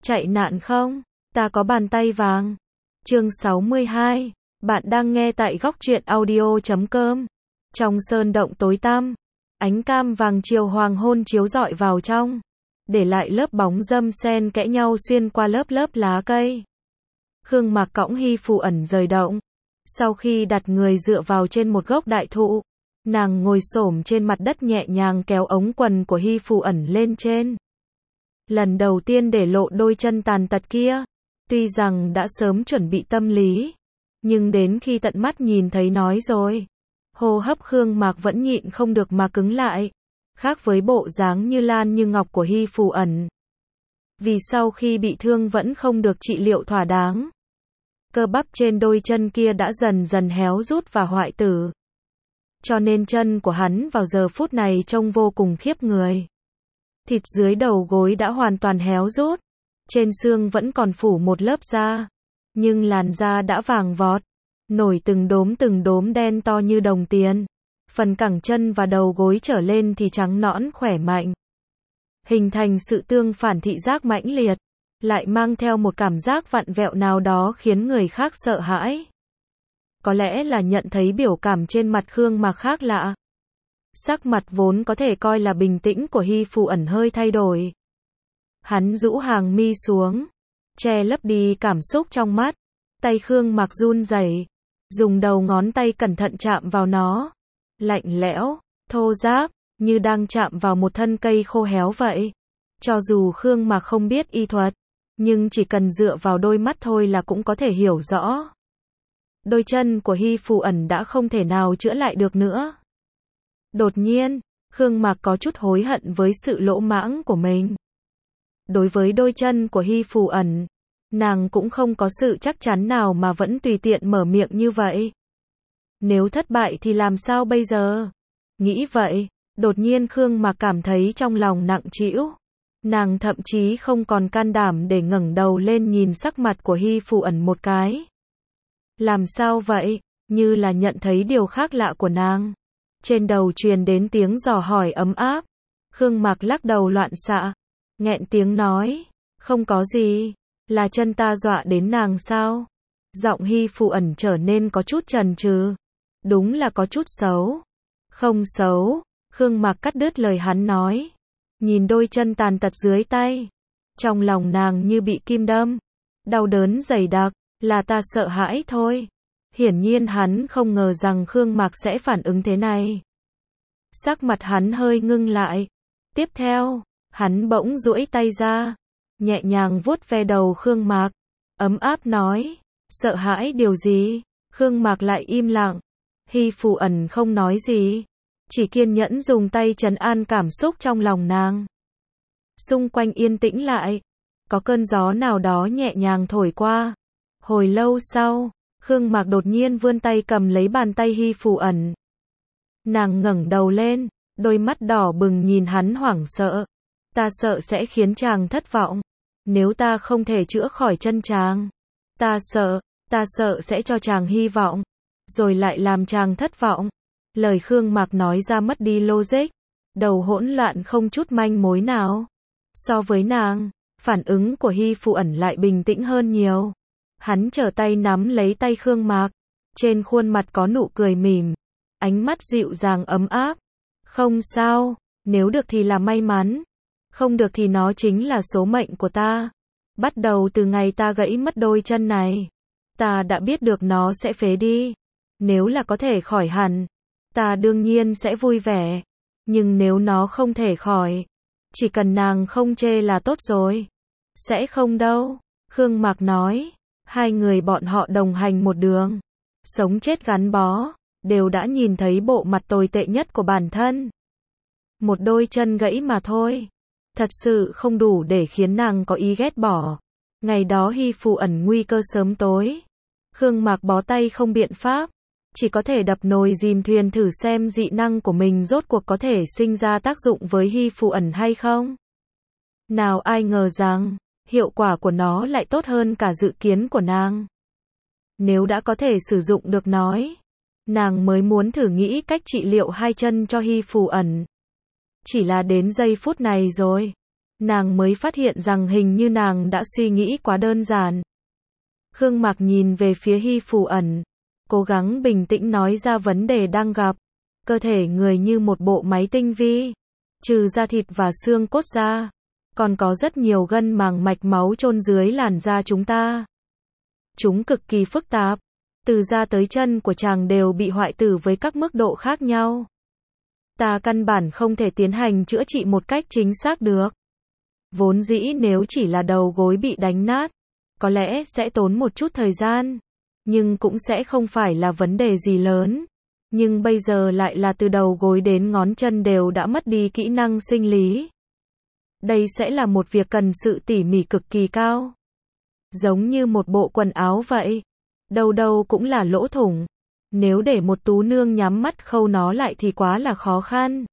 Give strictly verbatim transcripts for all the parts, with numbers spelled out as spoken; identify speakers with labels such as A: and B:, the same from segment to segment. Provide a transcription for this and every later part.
A: Chạy nạn không? Ta có bàn tay vàng. Chương sáu mươi hai. Bạn đang nghe tại góc truyện audio chấm com. Trong sơn động tối tăm, ánh cam vàng chiều hoàng hôn chiếu rọi vào trong, để lại lớp bóng râm xen kẽ nhau xuyên qua lớp lớp lá cây. Khương Mạc cõng Hy Phù Ẩn rời động. Sau khi đặt người dựa vào trên một gốc đại thụ, nàng ngồi xổm trên mặt đất nhẹ nhàng kéo ống quần của Hy Phù Ẩn lên trên. Lần đầu tiên để lộ đôi chân tàn tật kia, tuy rằng đã sớm chuẩn bị tâm lý, nhưng đến khi tận mắt nhìn thấy nói rồi, hô hấp Khương Mạc vẫn nhịn không được mà cứng lại, khác với bộ dáng như lan như ngọc của Hy Phù Ẩn. Vì sau khi bị thương vẫn không được trị liệu thỏa đáng, cơ bắp trên đôi chân kia đã dần dần héo rút và hoại tử. Cho nên chân của hắn vào giờ phút này trông vô cùng khiếp người. Thịt dưới đầu gối đã hoàn toàn héo rút, trên xương vẫn còn phủ một lớp da, nhưng làn da đã vàng vọt, nổi từng đốm từng đốm đen to như đồng tiền. Phần cẳng chân và đầu gối trở lên thì trắng nõn khỏe mạnh, hình thành sự tương phản thị giác mãnh liệt, lại mang theo một cảm giác vặn vẹo nào đó khiến người khác sợ hãi. Có lẽ là nhận thấy biểu cảm trên mặt Khương Mạc khác lạ. Sắc mặt vốn có thể coi là bình tĩnh của Hy Phù Ẩn hơi thay đổi. Hắn rũ hàng mi xuống, che lấp đi cảm xúc trong mắt. Tay Khương Mạc run rẩy, dùng đầu ngón tay cẩn thận chạm vào nó. Lạnh lẽo, thô ráp, như đang chạm vào một thân cây khô héo vậy. Cho dù Khương Mạc không biết y thuật, nhưng chỉ cần dựa vào đôi mắt thôi là cũng có thể hiểu rõ. Đôi chân của Hy Phù Ẩn đã không thể nào chữa lại được nữa. Đột nhiên, Khương Mạc có chút hối hận với sự lỗ mãng của mình. Đối với đôi chân của Hy Phù Ẩn, nàng cũng không có sự chắc chắn nào mà vẫn tùy tiện mở miệng như vậy. Nếu thất bại thì làm sao bây giờ? Nghĩ vậy, đột nhiên Khương Mạc cảm thấy trong lòng nặng trĩu. Nàng thậm chí không còn can đảm để ngẩng đầu lên nhìn sắc mặt của Hy Phù Ẩn một cái. Làm sao vậy? Như là nhận thấy điều khác lạ của nàng. Trên đầu truyền đến tiếng dò hỏi ấm áp. Khương Mạc lắc đầu loạn xạ, nghẹn tiếng nói, không có gì, là chân ta dọa đến nàng sao? Giọng Hy Phù Ẩn trở nên có chút chần chừ. Đúng là có chút xấu. Không xấu, Khương Mạc cắt đứt lời hắn nói. Nhìn đôi chân tàn tật dưới tay, trong lòng nàng như bị kim đâm, đau đớn dày đặc, là ta sợ hãi thôi. Hiển nhiên hắn không ngờ rằng Khương Mạc sẽ phản ứng thế này. Sắc mặt hắn hơi ngưng lại. Tiếp theo, hắn bỗng duỗi tay ra, nhẹ nhàng vuốt ve đầu Khương Mạc, ấm áp nói, sợ hãi điều gì? Khương Mạc lại im lặng. Hy Phù Ẩn không nói gì, chỉ kiên nhẫn dùng tay trấn an cảm xúc trong lòng nàng. Xung quanh yên tĩnh lại, có cơn gió nào đó nhẹ nhàng thổi qua. Hồi lâu sau, Khương Mạc đột nhiên vươn tay cầm lấy bàn tay Hy Phù Ẩn. Nàng ngẩng đầu lên, đôi mắt đỏ bừng nhìn hắn hoảng sợ. Ta sợ sẽ khiến chàng thất vọng. Nếu ta không thể chữa khỏi chân chàng, ta sợ, ta sợ sẽ cho chàng hy vọng, rồi lại làm chàng thất vọng. Lời Khương Mạc nói ra mất đi logic, đầu hỗn loạn không chút manh mối nào. So với nàng, phản ứng của Hy Phù Ẩn lại bình tĩnh hơn nhiều. Hắn trở tay nắm lấy tay Khương Mạc, trên khuôn mặt có nụ cười mỉm, ánh mắt dịu dàng ấm áp. Không sao, nếu được thì là may mắn, không được thì nó chính là số mệnh của ta. Bắt đầu từ ngày ta gãy mất đôi chân này, ta đã biết được nó sẽ phế đi. Nếu là có thể khỏi hẳn, ta đương nhiên sẽ vui vẻ. Nhưng nếu nó không thể khỏi, chỉ cần nàng không chê là tốt rồi. Sẽ không đâu, Khương Mạc nói. Hai người bọn họ đồng hành một đường, sống chết gắn bó, đều đã nhìn thấy bộ mặt tồi tệ nhất của bản thân. Một đôi chân gãy mà thôi, thật sự không đủ để khiến nàng có ý ghét bỏ. Ngày đó Hy Phù Ẩn nguy cơ sớm tối, Khương Mạc bó tay không biện pháp, chỉ có thể đập nồi dìm thuyền thử xem dị năng của mình rốt cuộc có thể sinh ra tác dụng với Hy Phù Ẩn hay không. Nào ai ngờ rằng, hiệu quả của nó lại tốt hơn cả dự kiến của nàng. Nếu đã có thể sử dụng được nói, nàng mới muốn thử nghĩ cách trị liệu hai chân cho Hy Phù Ẩn. Chỉ là đến giây phút này rồi, nàng mới phát hiện rằng hình như nàng đã suy nghĩ quá đơn giản. Khương Mạc nhìn về phía Hy Phù Ẩn, cố gắng bình tĩnh nói ra vấn đề đang gặp. Cơ thể người như một bộ máy tinh vi, trừ da thịt và xương cốt ra, còn có rất nhiều gân màng mạch máu chôn dưới làn da chúng ta. Chúng cực kỳ phức tạp, từ da tới chân của chàng đều bị hoại tử với các mức độ khác nhau. Ta căn bản không thể tiến hành chữa trị một cách chính xác được. Vốn dĩ nếu chỉ là đầu gối bị đánh nát, có lẽ sẽ tốn một chút thời gian, nhưng cũng sẽ không phải là vấn đề gì lớn. Nhưng bây giờ lại là từ đầu gối đến ngón chân đều đã mất đi kỹ năng sinh lý. Đây sẽ là một việc cần sự tỉ mỉ cực kỳ cao. Giống như một bộ quần áo vậy, đâu đâu cũng là lỗ thủng. Nếu để một tú nương nhắm mắt khâu nó lại thì quá là khó khăn.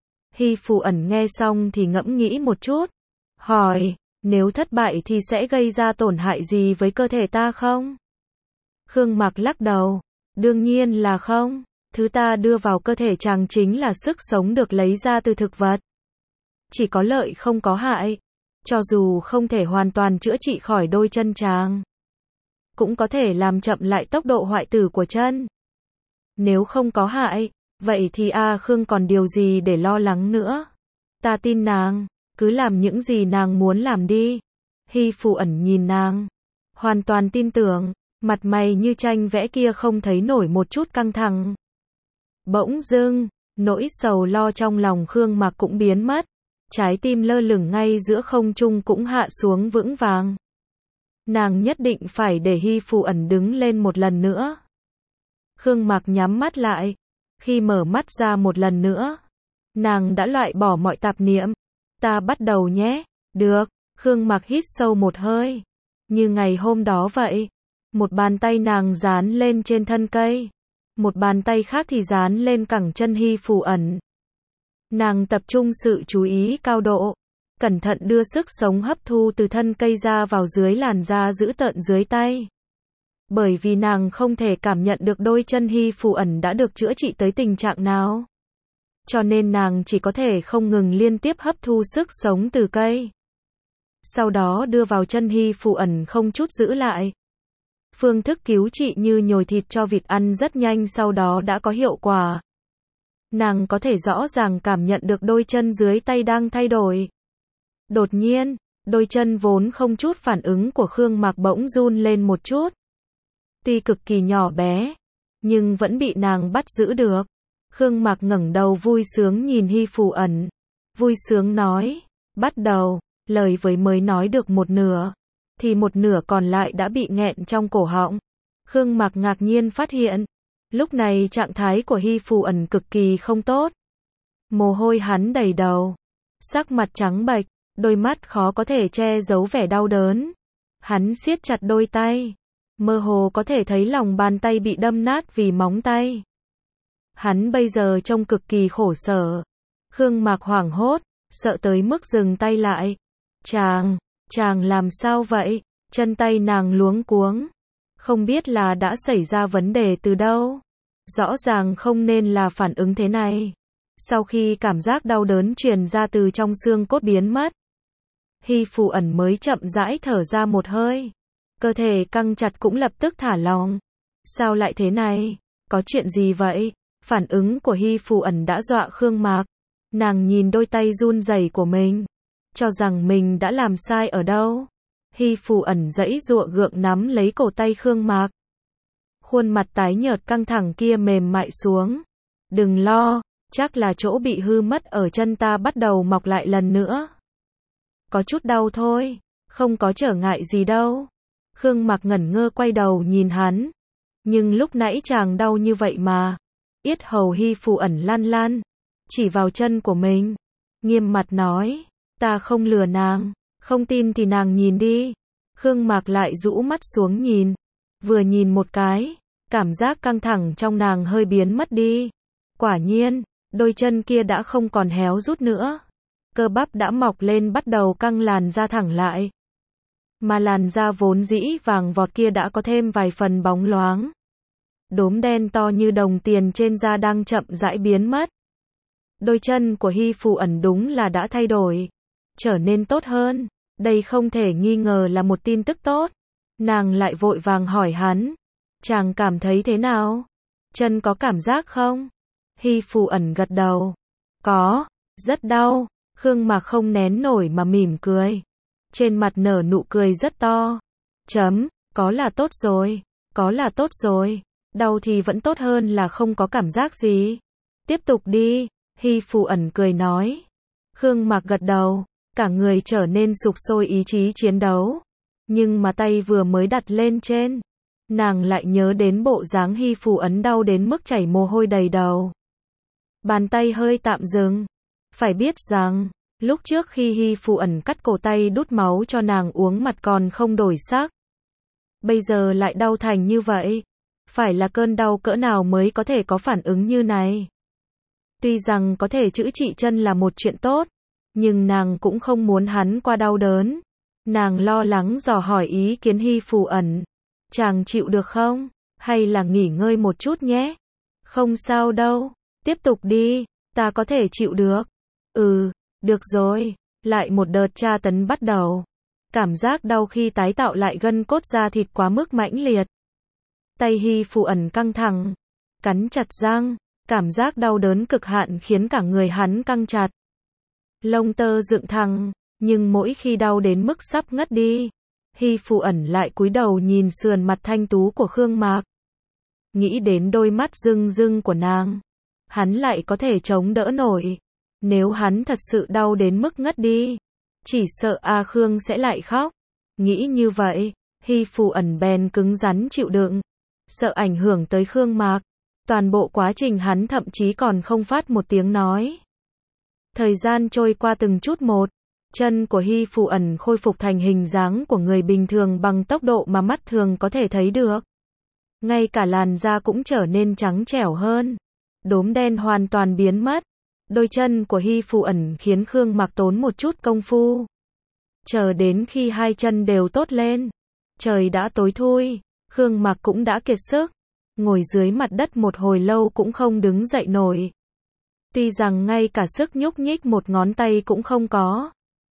A: Hy Phù Ẩn nghe xong thì ngẫm nghĩ một chút, hỏi, nếu thất bại thì sẽ gây ra tổn hại gì với cơ thể ta không? Khương Mạc lắc đầu, đương nhiên là không. Thứ ta đưa vào cơ thể chàng chính là sức sống được lấy ra từ thực vật. Chỉ có lợi không có hại. Cho dù không thể hoàn toàn chữa trị khỏi đôi chân chàng, cũng có thể làm chậm lại tốc độ hoại tử của chân. Nếu không có hại, vậy thì A Khương còn điều gì để lo lắng nữa? Ta tin nàng, cứ làm những gì nàng muốn làm đi. Hy Phù Ẩn nhìn nàng, hoàn toàn tin tưởng, mặt mày như tranh vẽ kia không thấy nổi một chút căng thẳng. Bỗng dưng, nỗi sầu lo trong lòng Khương Mạc cũng biến mất, trái tim lơ lửng ngay giữa không trung cũng hạ xuống vững vàng. Nàng nhất định phải để Hy Phù Ẩn đứng lên một lần nữa. Khương Mạc nhắm mắt lại, khi mở mắt ra một lần nữa, nàng đã loại bỏ mọi tạp niệm. Ta bắt đầu nhé. Được. Khương Mạc hít sâu một hơi. Như ngày hôm đó vậy, một bàn tay nàng dán lên trên thân cây, một bàn tay khác thì dán lên cẳng chân Hy Phù Ẩn. Nàng tập trung sự chú ý cao độ, cẩn thận đưa sức sống hấp thu từ thân cây ra vào dưới làn da giữ tợn dưới tay. Bởi vì nàng không thể cảm nhận được đôi chân Hy Phù Ẩn đã được chữa trị tới tình trạng nào, cho nên nàng chỉ có thể không ngừng liên tiếp hấp thu sức sống từ cây. Sau đó đưa vào chân Hy Phù Ẩn không chút giữ lại. Phương thức cứu trị như nhồi thịt cho vịt ăn rất nhanh sau đó đã có hiệu quả. Nàng có thể rõ ràng cảm nhận được đôi chân dưới tay đang thay đổi. Đột nhiên, đôi chân vốn không chút phản ứng của Khương Mạc bỗng run lên một chút. Tuy cực kỳ nhỏ bé, nhưng vẫn bị nàng bắt giữ được. Khương Mạc ngẩng đầu vui sướng nhìn Hy Phù Ẩn. Vui sướng nói, bắt đầu, lời với mới nói được một nửa, thì một nửa còn lại đã bị nghẹn trong cổ họng. Khương Mạc ngạc nhiên phát hiện, lúc này trạng thái của Hy Phù Ẩn cực kỳ không tốt. Mồ hôi hắn đầy đầu, sắc mặt trắng bệch, đôi mắt khó có thể che giấu vẻ đau đớn. Hắn siết chặt đôi tay, mơ hồ có thể thấy lòng bàn tay bị đâm nát vì móng tay. Hắn bây giờ trông cực kỳ khổ sở. Khương Mạc hoảng hốt, sợ tới mức dừng tay lại. Chàng, chàng làm sao vậy? Chân tay nàng luống cuống. Không biết là đã xảy ra vấn đề từ đâu. Rõ ràng không nên là phản ứng thế này. Sau khi cảm giác đau đớn truyền ra từ trong xương cốt biến mất, Hy Phù Ẩn mới chậm rãi thở ra một hơi. Cơ thể căng chặt cũng lập tức thả lỏng. Sao lại thế này? Có chuyện gì vậy? Phản ứng của Hy Phù Ẩn đã dọa Khương Mạc. Nàng nhìn đôi tay run rẩy của mình, cho rằng mình đã làm sai ở đâu. Hy Phù Ẩn giãy giụa gượng nắm lấy cổ tay Khương Mạc. Khuôn mặt tái nhợt căng thẳng kia mềm mại xuống. Đừng lo, chắc là chỗ bị hư mất ở chân ta bắt đầu mọc lại lần nữa. Có chút đau thôi, không có trở ngại gì đâu. Khương Mạc ngẩn ngơ quay đầu nhìn hắn. Nhưng lúc nãy chàng đau như vậy mà. Yết hầu Hy Phù Ẩn lan lan, chỉ vào chân của mình, nghiêm mặt nói, ta không lừa nàng, không tin thì nàng nhìn đi. Khương Mạc lại rũ mắt xuống nhìn, vừa nhìn một cái, cảm giác căng thẳng trong nàng hơi biến mất đi. Quả nhiên, đôi chân kia đã không còn héo rút nữa, cơ bắp đã mọc lên bắt đầu căng làn da thẳng lại. Mà làn da vốn dĩ vàng vọt kia đã có thêm vài phần bóng loáng. Đốm đen to như đồng tiền trên da đang chậm rãi biến mất. Đôi chân của Hy Phù Ẩn đúng là đã thay đổi. trở nên tốt hơn. Đây không thể nghi ngờ là một tin tức tốt. Nàng lại vội vàng hỏi hắn, chàng cảm thấy thế nào? Chân có cảm giác không? Hy Phù ẩn gật đầu. Có, rất đau. Khương Mạc không nén nổi mà mỉm cười. Trên mặt nở nụ cười rất to. Chấm, có là tốt rồi, có là tốt rồi. Đau thì vẫn tốt hơn là không có cảm giác gì. Tiếp tục đi, Hy Phù ẩn cười nói. Khương Mạc gật đầu, cả người trở nên sục sôi ý chí chiến đấu. Nhưng mà tay vừa mới đặt lên trên, nàng lại nhớ đến bộ dáng Hy Phù ấn đau đến mức chảy mồ hôi đầy đầu. Bàn tay hơi tạm dừng. Phải biết rằng, lúc trước khi Hy Phù ẩn cắt cổ tay đút máu cho nàng uống mặt còn không đổi sắc. Bây giờ lại đau thành như vậy. Phải là cơn đau cỡ nào mới có thể có phản ứng như này. Tuy rằng có thể chữa trị chân là một chuyện tốt, nhưng nàng cũng không muốn hắn qua đau đớn. Nàng lo lắng dò hỏi ý kiến Hy Phù ẩn. Chàng chịu được không? Hay là nghỉ ngơi một chút nhé? Không sao đâu. Tiếp tục đi. Ta có thể chịu được. Ừ, được rồi. Lại một đợt tra tấn bắt đầu. Cảm giác đau khi tái tạo lại gân cốt da thịt quá mức mãnh liệt. Tay Hy Phù ẩn căng thẳng. Cắn chặt răng. Cảm giác đau đớn cực hạn khiến cả người hắn căng chặt. Lông tơ dựng thẳng. Nhưng mỗi khi đau đến mức sắp ngất đi, Hy Phù ẩn lại cúi đầu nhìn sườn mặt thanh tú của Khương Mạc. Nghĩ đến đôi mắt rưng rưng của nàng, hắn lại có thể chống đỡ nổi. Nếu hắn thật sự đau đến mức ngất đi, chỉ sợ A Khương sẽ lại khóc. Nghĩ như vậy, Hy Phù ẩn bèn cứng rắn chịu đựng, sợ ảnh hưởng tới Khương Mạc. Toàn bộ quá trình hắn thậm chí còn không phát một tiếng nói. Thời gian trôi qua từng chút một. Chân của Hy Phù ẩn khôi phục thành hình dáng của người bình thường bằng tốc độ mà mắt thường có thể thấy được. Ngay cả làn da cũng trở nên trắng trẻo hơn. Đốm đen hoàn toàn biến mất. Đôi chân của Hy Phù ẩn khiến Khương Mạc tốn một chút công phu. Chờ đến khi hai chân đều tốt lên, trời đã tối thui, Khương Mạc cũng đã kiệt sức. Ngồi dưới mặt đất một hồi lâu cũng không đứng dậy nổi. Tuy rằng ngay cả sức nhúc nhích một ngón tay cũng không có.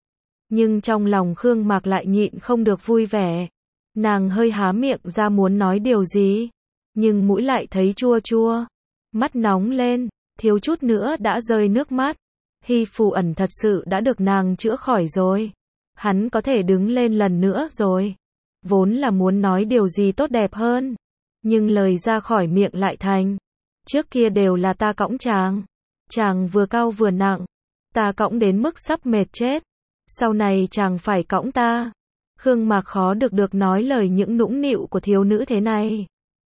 A: Nhưng trong lòng Khương Mạc lại nhịn không được vui vẻ. Nàng hơi há miệng ra muốn nói điều gì, nhưng mũi lại thấy chua chua. Mắt nóng lên, thiếu chút nữa đã rơi nước mắt. Hy Phù ẩn thật sự đã được nàng chữa khỏi rồi. Hắn có thể đứng lên lần nữa rồi. Vốn là muốn nói điều gì tốt đẹp hơn, nhưng lời ra khỏi miệng lại thành, trước kia đều là ta cõng chàng. Chàng vừa cao vừa nặng, ta cõng đến mức sắp mệt chết. Sau này chàng phải cõng ta. Khương Mạc khó được được nói lời những nũng nịu của thiếu nữ thế này.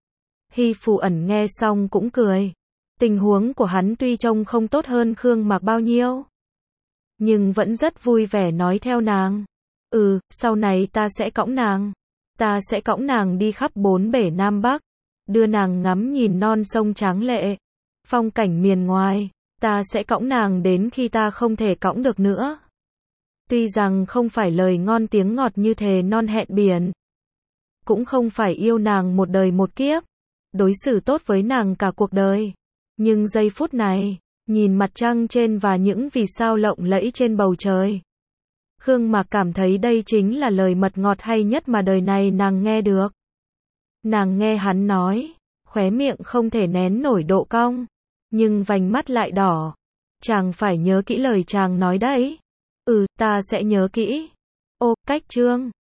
A: Hy Phù ẩn nghe xong cũng cười. Tình huống của hắn tuy trông không tốt hơn Khương Mạc bao nhiêu, nhưng vẫn rất vui vẻ nói theo nàng. Ừ, sau này ta sẽ cõng nàng. Ta sẽ cõng nàng đi khắp bốn bể Nam Bắc. Đưa nàng ngắm nhìn non sông tráng lệ, phong cảnh miền ngoài. Ta sẽ cõng nàng đến khi ta không thể cõng được nữa. Tuy rằng không phải lời ngon tiếng ngọt như thề non hẹn biển, cũng không phải yêu nàng một đời một kiếp, đối xử tốt với nàng cả cuộc đời. Nhưng giây phút này, nhìn mặt trăng trên và những vì sao lộng lẫy trên bầu trời, Khương Mạc cảm thấy đây chính là lời mật ngọt hay nhất mà đời này nàng nghe được. Nàng nghe hắn nói, khóe miệng không thể nén nổi độ cong, nhưng vành mắt lại đỏ. Chàng phải nhớ kỹ lời chàng nói đấy. Ừ, ta sẽ nhớ kỹ. Ô, cách chương.